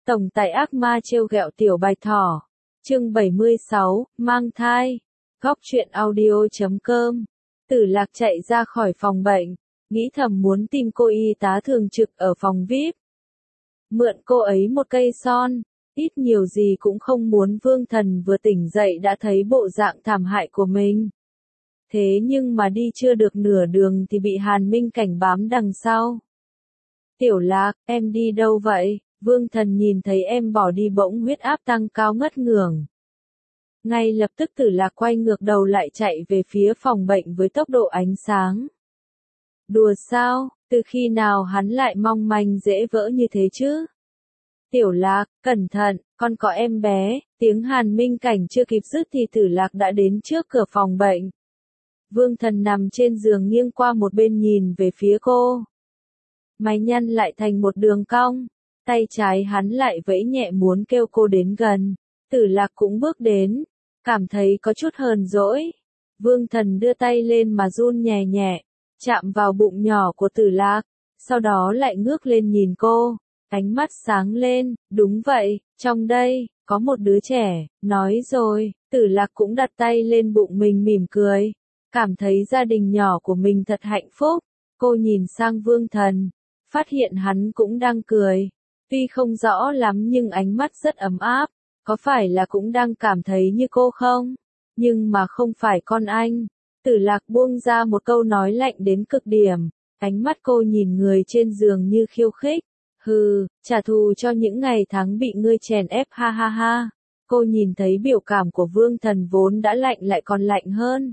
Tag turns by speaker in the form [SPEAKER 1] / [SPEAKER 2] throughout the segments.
[SPEAKER 1] Tổng tài ác ma trêu ghẹo tiểu bạch thỏ. Chương 76, mang thai. Góc truyện audio.com. Tử Lạc chạy ra khỏi phòng bệnh, nghĩ thầm muốn tìm cô y tá thường trực ở phòng VIP. Mượn cô ấy một cây son, ít nhiều gì cũng không muốn Vương Thần vừa tỉnh dậy đã thấy bộ dạng thảm hại của mình. Thế nhưng mà đi chưa được nửa đường thì bị Hàn Minh Cảnh bám đằng sau. Tiểu Lạc, em đi đâu vậy? Vương Thần nhìn thấy em bỏ đi bỗng huyết áp tăng cao ngất ngưởng. Ngay lập tức Tử Lạc quay ngược đầu lại chạy về phía phòng bệnh với tốc độ ánh sáng. Đùa sao, từ khi nào hắn lại mong manh dễ vỡ như thế chứ? Tiểu Lạc, cẩn thận, con có em bé. Tiếng Hàn Minh Cảnh chưa kịp dứt thì Tử Lạc đã đến trước cửa phòng bệnh. Vương Thần nằm trên giường nghiêng qua một bên nhìn về phía cô. Mày nhăn lại thành một đường cong, tay trái hắn lại vẫy nhẹ muốn kêu cô đến gần. Tử Lạc cũng bước đến, cảm thấy có chút hờn dỗi. Vương Thần đưa tay lên mà run nhẹ nhẹ, chạm vào bụng nhỏ của Tử Lạc, sau đó lại ngước lên nhìn cô, ánh mắt sáng lên, đúng vậy, trong đây, có một đứa trẻ, nói rồi. Tử Lạc cũng đặt tay lên bụng mình mỉm cười, cảm thấy gia đình nhỏ của mình thật hạnh phúc. Cô nhìn sang Vương Thần, phát hiện hắn cũng đang cười, tuy không rõ lắm nhưng ánh mắt rất ấm áp, có phải là cũng đang cảm thấy như cô không? Nhưng mà không phải con anh. Tử Lạc buông ra một câu nói lạnh đến cực điểm, ánh mắt cô nhìn người trên giường như khiêu khích. Hừ, trả thù cho những ngày tháng bị ngươi chèn ép ha ha ha. Cô nhìn thấy biểu cảm của Vương Thần vốn đã lạnh lại còn lạnh hơn.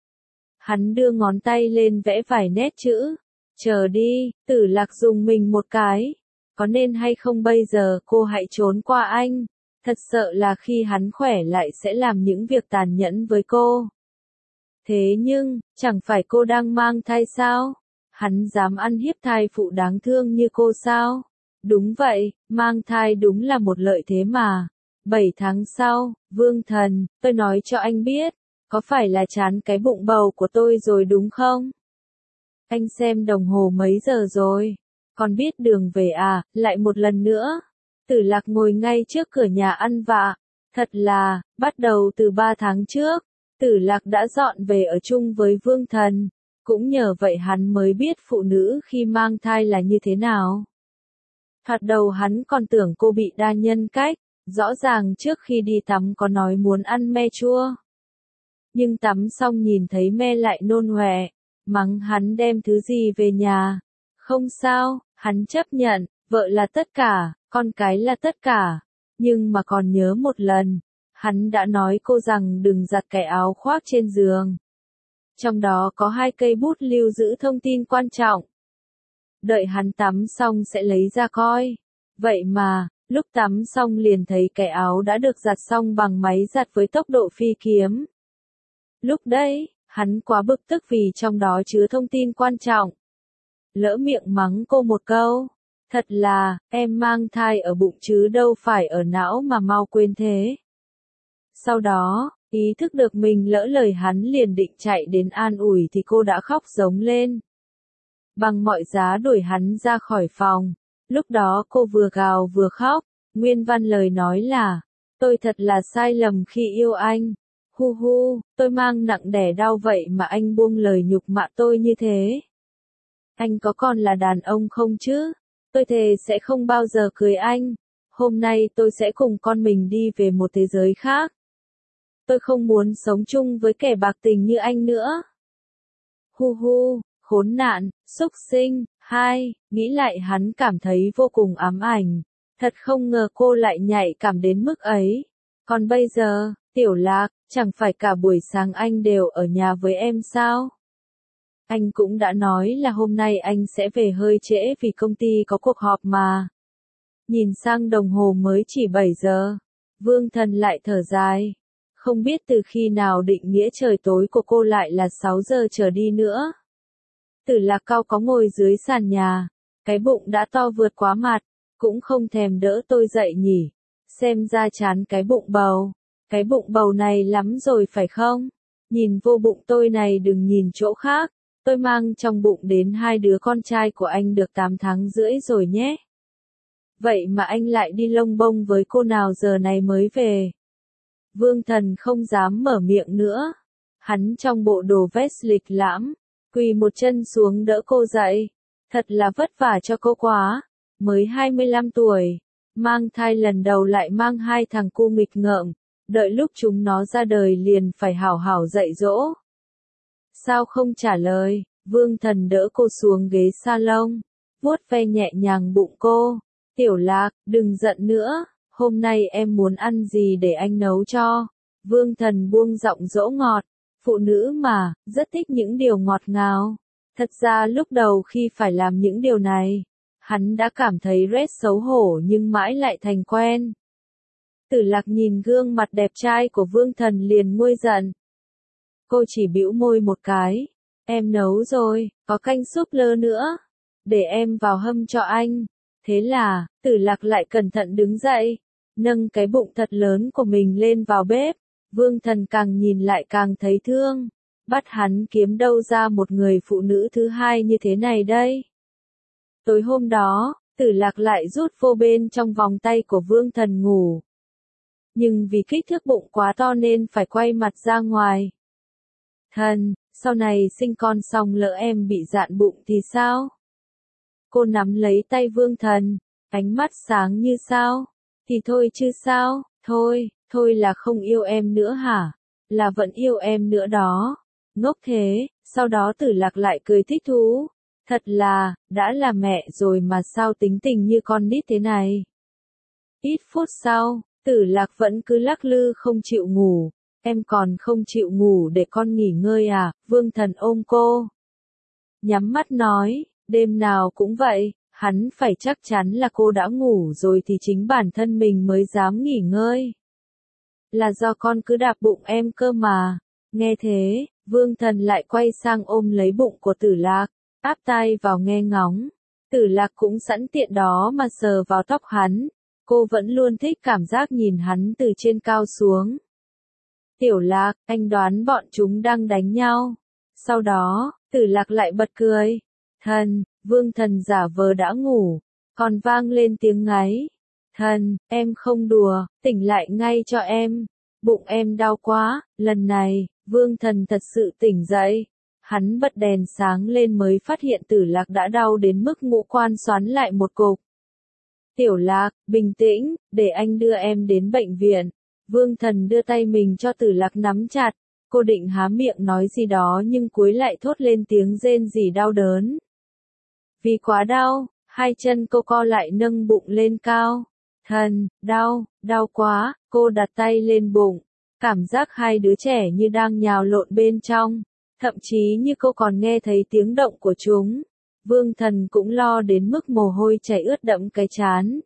[SPEAKER 1] Hắn đưa ngón tay lên vẽ vài nét chữ. Chờ đi, Tử Lạc dùng mình một cái. Có nên hay không bây giờ cô hãy trốn qua anh. Thật sợ là khi hắn khỏe lại sẽ làm những việc tàn nhẫn với cô. Thế nhưng, chẳng phải cô đang mang thai sao? Hắn dám ăn hiếp thai phụ đáng thương như cô sao? Đúng vậy, mang thai đúng là một lợi thế mà. 7 tháng sau, Vương Thần, tôi nói cho anh biết, có phải là chán cái bụng bầu của tôi rồi đúng không? Anh xem đồng hồ mấy giờ rồi? Còn biết đường về à? Lại một lần nữa. Tử Lạc ngồi ngay trước cửa nhà ăn vạ. Thật là, bắt đầu từ 3 tháng trước, Tử Lạc đã dọn về ở chung với Vương Thần. Cũng nhờ vậy hắn mới biết phụ nữ khi mang thai là như thế nào. Thoạt đầu hắn còn tưởng cô bị đa nhân cách, rõ ràng trước khi đi tắm có nói muốn ăn me chua. Nhưng tắm xong nhìn thấy me lại nôn ọe, mắng hắn đem thứ gì về nhà. Không sao, hắn chấp nhận, vợ là tất cả, con cái là tất cả. Nhưng mà còn nhớ một lần, hắn đã nói cô rằng đừng giặt cái áo khoác trên giường. Trong đó có 2 cây bút lưu giữ thông tin quan trọng. Đợi hắn tắm xong sẽ lấy ra coi. Vậy mà, lúc tắm xong liền thấy cái áo đã được giặt xong bằng máy giặt với tốc độ phi kiếm. Lúc đấy, hắn quá bực tức vì trong đó chứa thông tin quan trọng. Lỡ miệng mắng cô một câu. Thật là, em mang thai ở bụng chứ đâu phải ở não mà mau quên thế. Sau đó, ý thức được mình lỡ lời hắn liền định chạy đến an ủi thì cô đã khóc giống lên. Bằng mọi giá đuổi hắn ra khỏi phòng. Lúc đó cô vừa gào vừa khóc, nguyên văn lời nói là, tôi thật là sai lầm khi yêu anh. Hu hu, tôi mang nặng đẻ đau vậy mà anh buông lời nhục mạ tôi như thế. Anh có còn là đàn ông không chứ? Tôi thề sẽ không bao giờ cưới anh. Hôm nay tôi sẽ cùng con mình đi về một thế giới khác. Tôi không muốn sống chung với kẻ bạc tình như anh nữa. Hu hu, khốn nạn, xúc sinh. 2. Nghĩ lại hắn cảm thấy vô cùng ám ảnh. Thật không ngờ cô lại nhạy cảm đến mức ấy. Còn bây giờ, Tiểu Lạc, chẳng phải cả buổi sáng anh đều ở nhà với em sao? Anh cũng đã nói là hôm nay anh sẽ về hơi trễ vì công ty có cuộc họp mà. Nhìn sang đồng hồ mới chỉ 7 giờ. Vương Thần lại thở dài. Không biết từ khi nào định nghĩa trời tối của cô lại là 6 giờ trở đi nữa. Tử Lạc cao có ngồi dưới sàn nhà. Cái bụng đã to vượt quá mặt. Cũng không thèm đỡ tôi dậy nhỉ. Xem ra chán cái bụng bầu. Cái bụng bầu này lắm rồi phải không? Nhìn vô bụng tôi này đừng nhìn chỗ khác. Tôi mang trong bụng đến 2 đứa con trai của anh được 8 tháng rưỡi rồi nhé. vậy mà anh lại đi lông bông với cô nào giờ này mới về. Vương Thần không dám mở miệng nữa. Hắn trong bộ đồ vest lịch lãm, quỳ một chân xuống đỡ cô dậy. Thật là vất vả cho cô quá, mới 25 tuổi, mang thai lần đầu lại mang hai thằng cu nghịch ngợm, đợi lúc chúng nó ra đời liền phải hảo hảo dạy dỗ. Sao không trả lời? Vương Thần đỡ cô xuống ghế salon, vuốt ve nhẹ nhàng bụng cô. Tiểu Lạc, đừng giận nữa, hôm nay em muốn ăn gì để anh nấu cho. Vương Thần buông giọng dỗ ngọt, phụ nữ mà, rất thích những điều ngọt ngào. Thật ra lúc đầu khi phải làm những điều này, hắn đã cảm thấy rất xấu hổ nhưng mãi lại thành quen. Tử Lạc nhìn gương mặt đẹp trai của Vương Thần liền nguôi giận. Cô chỉ bĩu môi một cái. Em nấu rồi, có canh súp lơ nữa. Để em vào hâm cho anh. Thế là, Tử Lạc lại cẩn thận đứng dậy, nâng cái bụng thật lớn của mình lên vào bếp. Vương Thần càng nhìn lại càng thấy thương. Bắt hắn kiếm đâu ra một người phụ nữ thứ hai như thế này đây. Tối hôm đó, Tử Lạc lại rút vô bên trong vòng tay của Vương Thần ngủ. Nhưng vì kích thước bụng quá to nên phải quay mặt ra ngoài. Thần, sau này sinh con xong lỡ em bị dạn bụng thì sao? Cô nắm lấy tay Vương Thần, ánh mắt sáng như sao. Thì thôi chứ sao, thôi là không yêu em nữa hả? Là vẫn yêu em nữa đó. Ngốc thế, sau đó Tử Lạc lại cười thích thú. Thật là, đã là mẹ rồi mà sao tính tình như con nít thế này. Ít phút sau, Tử Lạc vẫn cứ lắc lư không chịu ngủ. Em còn không chịu ngủ để con nghỉ ngơi à? Vương Thần ôm cô. Nhắm mắt nói, đêm nào cũng vậy, hắn phải chắc chắn là cô đã ngủ rồi thì chính bản thân mình mới dám nghỉ ngơi. Là do con cứ đạp bụng em cơ mà. Nghe thế, Vương Thần lại quay sang ôm lấy bụng của Tử Lạc, áp tai vào nghe ngóng. Tử Lạc cũng sẵn tiện đó mà sờ vào tóc hắn. Cô vẫn luôn thích cảm giác nhìn hắn từ trên cao xuống. Tiểu Lạc, anh đoán bọn chúng đang đánh nhau. Sau đó, Tử Lạc lại bật cười. Thần, Vương Thần giả vờ đã ngủ, còn vang lên tiếng ngáy. Thần, em không đùa, tỉnh lại ngay cho em. Bụng em đau quá, lần này, Vương Thần thật sự tỉnh dậy. Hắn bật đèn sáng lên mới phát hiện Tử Lạc đã đau đến mức ngũ quan xoắn lại một cục. Tiểu Lạc, bình tĩnh, để anh đưa em đến bệnh viện. Vương Thần đưa tay mình cho Tử Lạc nắm chặt. Cô định há miệng nói gì đó nhưng cuối lại thốt lên tiếng rên rỉ đau đớn. Vì quá đau, hai chân cô co lại nâng bụng lên cao. Thần, đau quá, cô đặt tay lên bụng. Cảm giác hai đứa trẻ như đang nhào lộn bên trong. Thậm chí như cô còn nghe thấy tiếng động của chúng. Vương Thần cũng lo đến mức mồ hôi chảy ướt đẫm cái trán.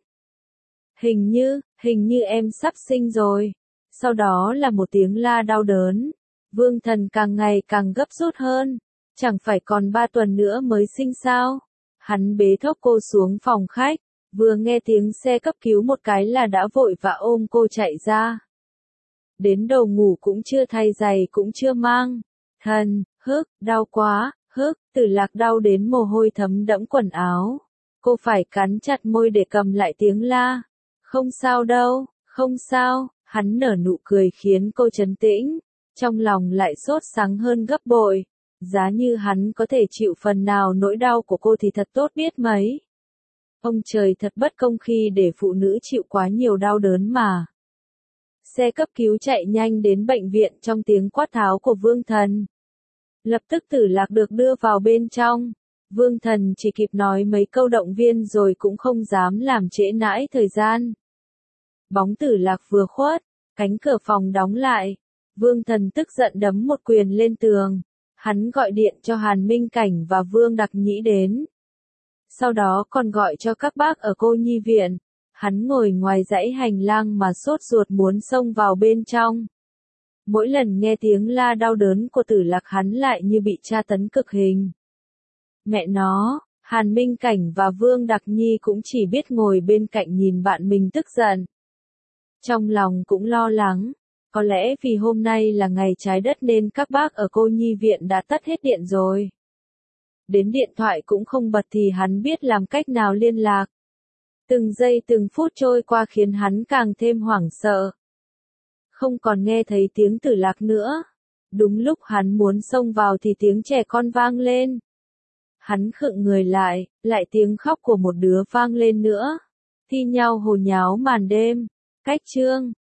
[SPEAKER 1] Hình như em sắp sinh rồi. Sau đó là một tiếng la đau đớn. Vương Thần càng ngày càng gấp rút hơn. Chẳng phải còn 3 tuần nữa mới sinh sao? Hắn bế thốc cô xuống phòng khách. Vừa nghe tiếng xe cấp cứu một cái là đã vội vã ôm cô chạy ra. Đến đầu ngủ cũng chưa thay giày cũng chưa mang. Thần, đau quá, Tử Lạc đau đến mồ hôi thấm đẫm quần áo. Cô phải cắn chặt môi để cầm lại tiếng la. Không sao đâu, không sao, hắn nở nụ cười khiến cô trấn tĩnh. Trong lòng lại sốt sắng hơn gấp bội. Giá như hắn có thể chịu phần nào nỗi đau của cô thì thật tốt biết mấy. Ông trời thật bất công khi để phụ nữ chịu quá nhiều đau đớn mà. Xe cấp cứu chạy nhanh đến bệnh viện trong tiếng quát tháo của Vương Thần. Lập tức Tử Lạc được đưa vào bên trong. Vương Thần chỉ kịp nói mấy câu động viên rồi cũng không dám làm trễ nãi thời gian. Bóng Tử Lạc vừa khuất, cánh cửa phòng đóng lại. Vương Thần tức giận đấm một quyền lên tường. Hắn gọi điện cho Hàn Minh Cảnh và Vương Đặc Nhĩ đến. Sau đó còn gọi cho các bác ở cô nhi viện. Hắn ngồi ngoài dãy hành lang mà sốt ruột muốn xông vào bên trong. Mỗi lần nghe tiếng la đau đớn của Tử Lạc hắn lại như bị tra tấn cực hình. Mẹ nó, Hàn Minh Cảnh và Vương Đặc Nhi cũng chỉ biết ngồi bên cạnh nhìn bạn mình tức giận. Trong lòng cũng lo lắng. Có lẽ vì hôm nay là ngày trái đất nên các bác ở cô nhi viện đã tắt hết điện rồi. Đến điện thoại cũng không bật thì hắn biết làm cách nào liên lạc. Từng giây từng phút trôi qua khiến hắn càng thêm hoảng sợ. Không còn nghe thấy tiếng Tử Lạc nữa. Đúng lúc hắn muốn xông vào thì tiếng trẻ con vang lên. Hắn khựng người lại tiếng khóc của một đứa vang lên nữa. Thi nhau hồ nháo màn đêm. Cách chương